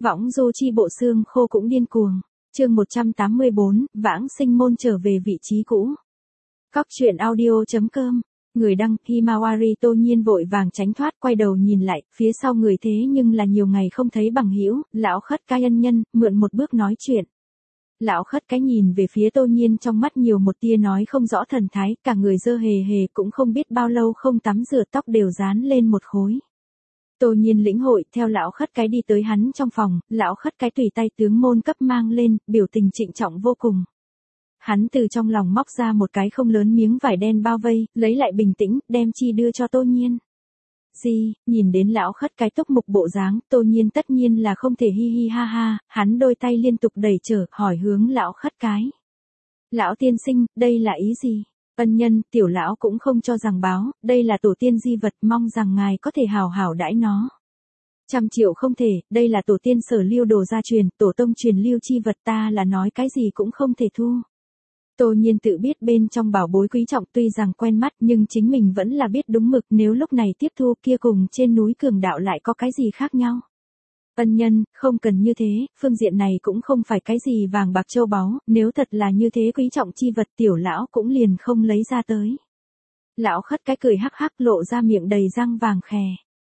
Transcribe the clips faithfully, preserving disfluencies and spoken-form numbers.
Võng du chi bộ xương khô cũng điên cuồng. Chương một trăm tám mươi bốn, Vãng Sinh Môn trở về vị trí cũ. Cóc truyện audio chấm com. Người đăng Himawari Tô Nhiên vội vàng tránh thoát, quay đầu nhìn lại, phía sau người thế nhưng là nhiều ngày không thấy bằng hữu, lão khất cái ân nhân, mượn một bước nói chuyện. Lão khất cái nhìn về phía Tô Nhiên, trong mắt nhiều một tia nói không rõ thần thái, cả người dơ hề hề, cũng không biết bao lâu không tắm rửa, tóc đều dán lên một khối. Tô Nhiên lĩnh hội, theo lão khất cái đi tới hắn trong phòng, lão khất cái tùy tay tướng môn cấp mang lên, biểu tình trịnh trọng vô cùng. Hắn từ trong lòng móc ra một cái không lớn miếng vải đen bao vây, lấy lại bình tĩnh, đem chi đưa cho Tô Nhiên. Gì, nhìn đến lão khất cái túc mục bộ dáng, Tô Nhiên tất nhiên là không thể hi hi ha ha, hắn đôi tay liên tục đẩy trở, hỏi hướng lão khất cái. Lão tiên sinh, đây là ý gì? Ân nhân, tiểu lão cũng không cho rằng báo, đây là tổ tiên di vật, mong rằng ngài có thể hào hảo đãi nó. Trăm triệu không thể, đây là tổ tiên sở lưu đồ gia truyền, tổ tông truyền lưu chi vật, ta là nói cái gì cũng không thể thu. Tô Nhiên tự biết bên trong bảo bối quý trọng, tuy rằng quen mắt nhưng chính mình vẫn là biết đúng mực, nếu lúc này tiếp thu kia cùng trên núi cường đạo lại có cái gì khác nhau. Ân nhân, không cần như thế, phương diện này cũng không phải cái gì vàng bạc châu báu, nếu thật là như thế quý trọng chi vật tiểu lão cũng liền không lấy ra tới. Lão khất cái cười hắc hắc lộ ra miệng đầy răng vàng khè.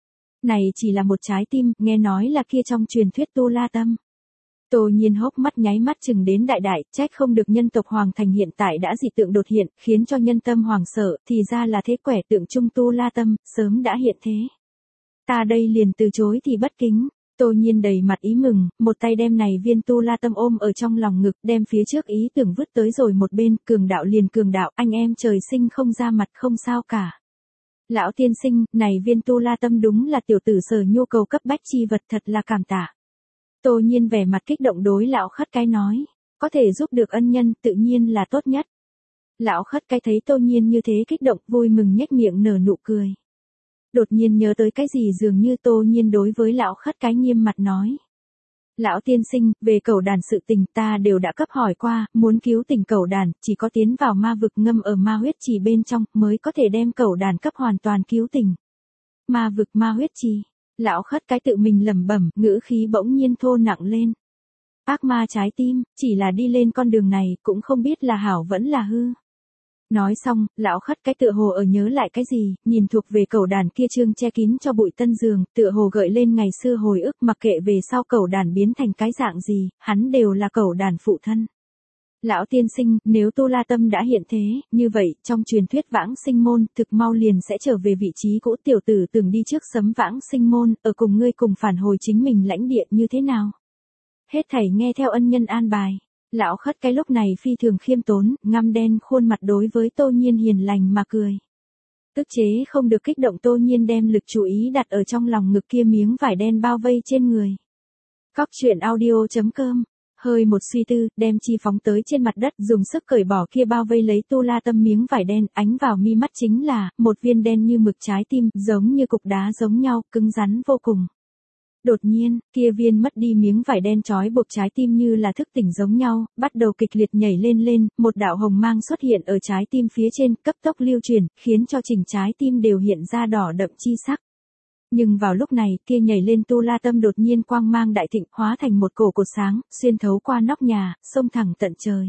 Này chỉ là một trái tim, nghe nói là kia trong truyền thuyết Tu La Tâm. Tô Nhiên hốc mắt nháy mắt chừng đến đại đại, trách không được nhân tộc Hoàng Thành hiện tại đã dị tượng đột hiện, khiến cho nhân tâm hoàng sợ, thì ra là thế quẻ tượng trung Tu La Tâm, sớm đã hiện thế. Ta đây liền từ chối thì bất kính. Tô Nhiên đầy mặt ý mừng, một tay đem này viên Tu La Tâm ôm ở trong lòng ngực, đem phía trước ý tưởng vứt tới rồi một bên, cường đạo liền cường đạo, anh em trời sinh không ra mặt không sao cả. Lão tiên sinh, này viên Tu La Tâm đúng là tiểu tử sở nhu cầu cấp bách chi vật, thật là cảm tạ. Tô Nhiên vẻ mặt kích động đối lão khất cái nói, có thể giúp được ân nhân, tự nhiên là tốt nhất. Lão khất cái thấy Tô Nhiên như thế kích động, vui mừng nhếch miệng nở nụ cười. Đột nhiên nhớ tới cái gì dường như Tô Nhiên đối với lão khất cái nghiêm mặt nói. Lão tiên sinh, về cẩu đàn sự tình ta đều đã cấp hỏi qua, muốn cứu tỉnh cẩu đàn, chỉ có tiến vào ma vực ngâm ở ma huyết trì bên trong, mới có thể đem cẩu đàn cấp hoàn toàn cứu tỉnh. Ma vực ma huyết trì. Lão khất cái tự mình lẩm bẩm, ngữ khí bỗng nhiên thô nặng lên. Ác ma trái tim, chỉ là đi lên con đường này, cũng không biết là hảo vẫn là hư. Nói xong, lão khất cái tựa hồ ở nhớ lại cái gì, nhìn thuộc về cẩu đàn kia trương che kín cho bụi tân giường, tựa hồ gợi lên ngày xưa hồi ức, mặc kệ về sau cẩu đàn biến thành cái dạng gì, hắn đều là cẩu đàn phụ thân. Lão tiên sinh, nếu Tu La Tâm đã hiện thế, như vậy, trong truyền thuyết Vãng Sinh Môn, thực mau liền sẽ trở về vị trí cũ, tiểu tử từng đi trước sấm Vãng Sinh Môn, ở cùng ngươi cùng phản hồi chính mình lãnh địa như thế nào? Hết thảy nghe theo ân nhân an bài. Lão khất cái lúc này phi thường khiêm tốn, ngăm đen khuôn mặt đối với Tô Nhiên hiền lành mà cười. Tức chế không được kích động, Tô Nhiên đem lực chú ý đặt ở trong lòng ngực kia miếng vải đen bao vây trên người. Cóc truyện audio chấm com. Hơi một suy tư, đem chi phóng tới trên mặt đất, dùng sức cởi bỏ kia bao vây lấy Tu La Tâm miếng vải đen, ánh vào mi mắt chính là một viên đen như mực trái tim, giống như cục đá giống nhau, cứng rắn vô cùng. Đột nhiên, kia viên mất đi miếng vải đen trói buộc trái tim như là thức tỉnh giống nhau, bắt đầu kịch liệt nhảy lên lên, một đạo hồng mang xuất hiện ở trái tim phía trên, cấp tốc lưu truyền, khiến cho chỉnh trái tim đều hiện ra đỏ đậm chi sắc. Nhưng vào lúc này, kia nhảy lên Tu La Tâm đột nhiên quang mang đại thịnh, hóa thành một cổ cột sáng, xuyên thấu qua nóc nhà, xông thẳng tận trời.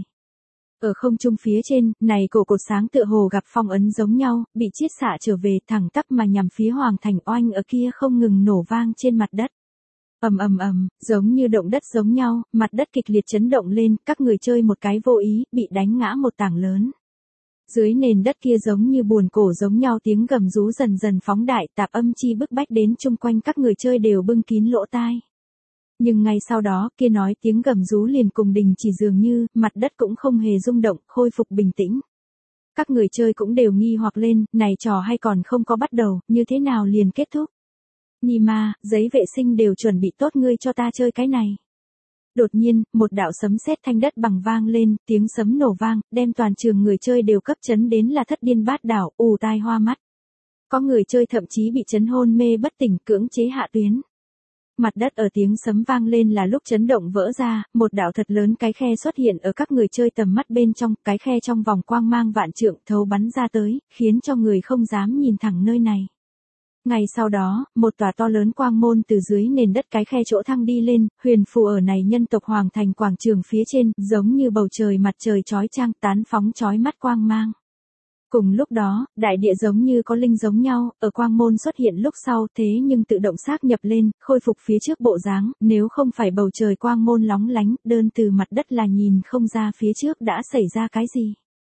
Ở không trung phía trên, này cổ cột sáng tựa hồ gặp phong ấn giống nhau, bị chiết xạ trở về, thẳng tắp mà nhằm phía Hoàng Thành oanh ở kia không ngừng nổ vang trên mặt đất. Ầm ầm ầm, giống như động đất giống nhau, mặt đất kịch liệt chấn động lên, các người chơi một cái vô ý, bị đánh ngã một tảng lớn. Dưới nền đất kia giống như buồn cổ giống nhau, tiếng gầm rú dần dần phóng đại, tạp âm chi bức bách đến chung quanh các người chơi đều bưng kín lỗ tai. Nhưng ngay sau đó, kia nói tiếng gầm rú liền cùng đình chỉ, dường như, mặt đất cũng không hề rung động, khôi phục bình tĩnh. Các người chơi cũng đều nghi hoặc lên, này trò hay còn không có bắt đầu, như thế nào liền kết thúc. Nhi ma, giấy vệ sinh đều chuẩn bị tốt, ngươi cho ta chơi cái này. Đột nhiên, một đạo sấm sét thanh đất bằng vang lên, tiếng sấm nổ vang, đem toàn trường người chơi đều cấp chấn đến là thất điên bát đảo, ù tai hoa mắt. Có người chơi thậm chí bị chấn hôn mê bất tỉnh, cưỡng chế hạ tuyến. Mặt đất ở tiếng sấm vang lên là lúc chấn động vỡ ra, một đạo thật lớn cái khe xuất hiện ở các người chơi tầm mắt bên trong, cái khe trong vòng quang mang vạn trượng thấu bắn ra tới, khiến cho người không dám nhìn thẳng nơi này. Ngay sau đó, một tòa to lớn quang môn từ dưới nền đất cái khe chỗ thăng đi lên, huyền phù ở này nhân tộc hoàng thành quảng trường phía trên, giống như bầu trời mặt trời chói chang tán phóng chói mắt quang mang. Cùng lúc đó, đại địa giống như có linh giống nhau, ở quang môn xuất hiện lúc sau thế nhưng tự động xác nhập lên, khôi phục phía trước bộ dáng, nếu không phải bầu trời quang môn lóng lánh, đơn từ mặt đất là nhìn không ra phía trước đã xảy ra cái gì.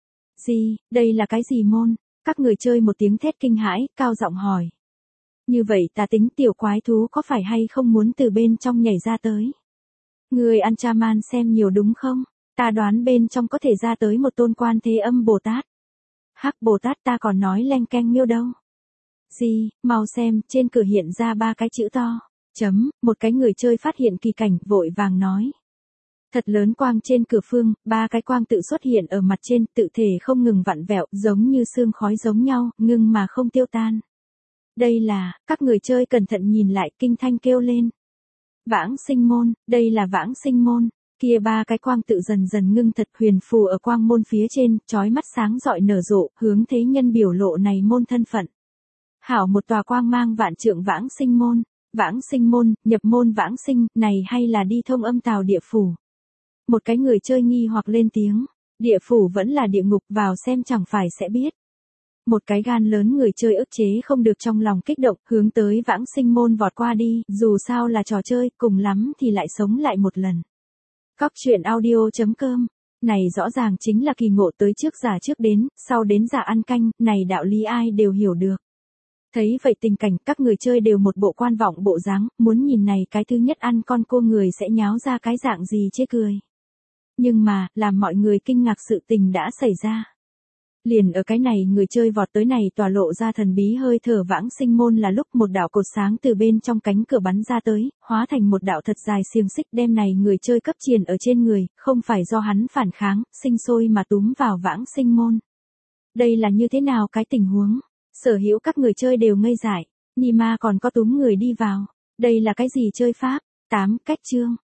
Gì, đây là cái gì môn? Các người chơi một tiếng thét kinh hãi, cao giọng hỏi. Như vậy ta tính tiểu quái thú có phải hay không muốn từ bên trong nhảy ra tới? Người ăn cha man xem nhiều đúng không? Ta đoán bên trong có thể ra tới một tôn Quan Thế Âm Bồ Tát. Hắc Bồ Tát ta còn nói leng keng miêu đâu. Gì, mau xem, trên cửa hiện ra ba cái chữ to. Chấm, một cái người chơi phát hiện kỳ cảnh, vội vàng nói. Thật lớn quang trên cửa phương, ba cái quang tự xuất hiện ở mặt trên, tự thể không ngừng vặn vẹo, giống như sương khói giống nhau, ngưng mà không tiêu tan. Đây là, các người chơi cẩn thận nhìn lại, kinh thanh kêu lên. Vãng sinh môn, đây là vãng sinh môn. Kia ba cái quang tự dần dần ngưng thật huyền phù ở quang môn phía trên, chói mắt sáng rọi nở rộ, hướng thế nhân biểu lộ này môn thân phận. Hảo một tòa quang mang vạn trượng vãng sinh môn, vãng sinh môn, nhập môn vãng sinh, này hay là đi thông âm tào địa phủ. Một cái người chơi nghi hoặc lên tiếng, địa phủ vẫn là địa ngục, vào xem chẳng phải sẽ biết. Một cái gan lớn người chơi ức chế không được trong lòng kích động, hướng tới vãng sinh môn vọt qua đi, dù sao là trò chơi, cùng lắm thì lại sống lại một lần. Cóc truyện audio chấm com, này rõ ràng chính là kỳ ngộ tới trước giả trước đến, sau đến giả ăn canh, này đạo lý ai đều hiểu được. Thấy vậy tình cảnh, các người chơi đều một bộ quan vọng bộ dáng, muốn nhìn này cái thứ nhất ăn con cô người sẽ nháo ra cái dạng gì chê cười. Nhưng mà, làm mọi người kinh ngạc sự tình đã xảy ra. Liền ở cái này người chơi vọt tới này tòa lộ ra thần bí hơi thở vãng sinh môn là lúc một đạo cột sáng từ bên trong cánh cửa bắn ra tới, hóa thành một đạo thật dài xiềng xích đem này người chơi cấp triền ở trên người, không phải do hắn phản kháng, sinh sôi mà túm vào vãng sinh môn. Đây là như thế nào cái tình huống? Sở hữu các người chơi đều ngây dại, Nhi ma còn có túm người đi vào. Đây là cái gì chơi pháp? Tám cách chương.